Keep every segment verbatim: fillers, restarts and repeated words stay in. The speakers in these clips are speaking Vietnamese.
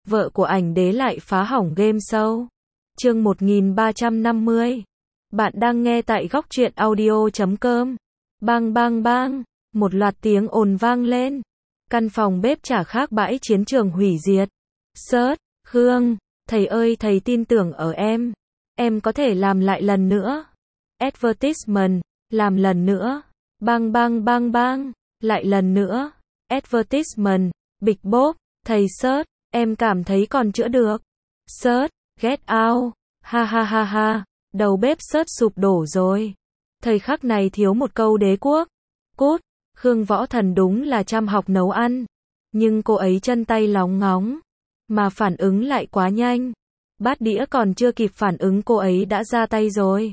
vợ của ảnh đế lại phá hỏng game show. Chương một nghìn ba trăm năm mươi. Bạn đang nghe tại góc truyện audio chấm com. Bang bang bang, một loạt tiếng ồn vang lên. Căn phòng bếp chả khác bãi chiến trường hủy diệt. Sớt, Khương, thầy ơi thầy tin tưởng ở em. Em có thể làm lại lần nữa. Advertisement, làm lần nữa. Bang bang bang bang, lại lần nữa. Advertisement, bịch bốp, thầy Sớt, em cảm thấy còn chữa được. Sớt, get out, ha ha ha ha, đầu bếp Sớt sụp đổ rồi. Thời khắc này thiếu một câu đế quốc. Cút, Khương Võ Thần đúng là chăm học nấu ăn. Nhưng cô ấy chân tay lóng ngóng. Mà phản ứng lại quá nhanh. Bát đĩa còn chưa kịp phản ứng cô ấy đã ra tay rồi.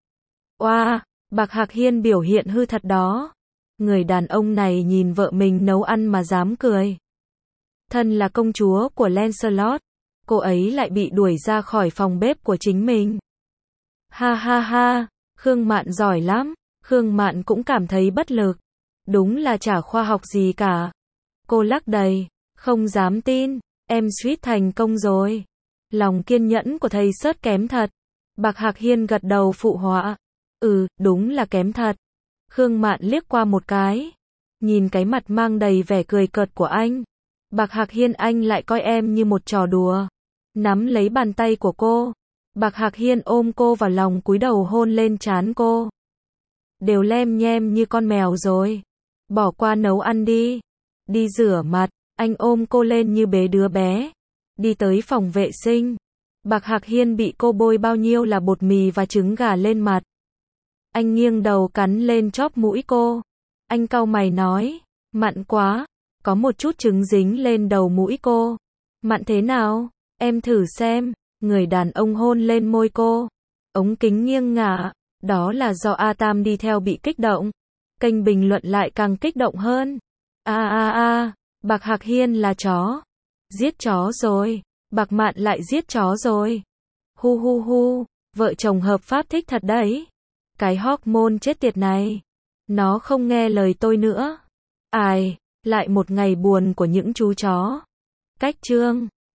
Oa, Bạc Hạc Hiên biểu hiện hư thật đó. Người đàn ông này nhìn vợ mình nấu ăn mà dám cười. Thân là công chúa của Lancelot, cô ấy lại bị đuổi ra khỏi phòng bếp của chính mình. Ha ha ha, Khương Mạn giỏi lắm. Khương Mạn cũng cảm thấy bất lực. Đúng là chả khoa học gì cả. Cô lắc đầy, không dám tin, em suýt thành công rồi. Lòng kiên nhẫn của thầy Sớt kém thật. Bạc Hạc Hiên gật đầu phụ họa. Ừ, đúng là kém thật. Khương Mạn liếc qua một cái. Nhìn cái mặt mang đầy vẻ cười cợt của anh. Bạc Hạc Hiên anh lại coi em như một trò đùa. Nắm lấy bàn tay của cô. Bạc Hạc Hiên ôm cô vào lòng cúi đầu hôn lên trán cô. Đều lem nhem như con mèo rồi. Bỏ qua nấu ăn đi. Đi rửa mặt. Anh ôm cô lên như bế đứa bé. Đi tới phòng vệ sinh. Bạc Hạc Hiên bị cô bôi bao nhiêu là bột mì và trứng gà lên mặt. Anh nghiêng đầu cắn lên chóp mũi cô. Anh cau mày nói, mặn quá, có một chút trứng dính lên đầu mũi cô. Mặn thế nào? Em thử xem. Người đàn ông hôn lên môi cô. Ống kính nghiêng ngả, đó là do A Tam đi theo bị kích động. Kênh bình luận lại càng kích động hơn. A a a, Bạc Hạc Hiên là chó. Giết chó rồi. Bạc Mạn lại giết chó rồi. Hu hu hu, vợ chồng hợp pháp thích thật đấy. Cái hormone chết tiệt này. Nó không nghe lời tôi nữa. Ai, lại một ngày buồn của những chú chó. Cách chương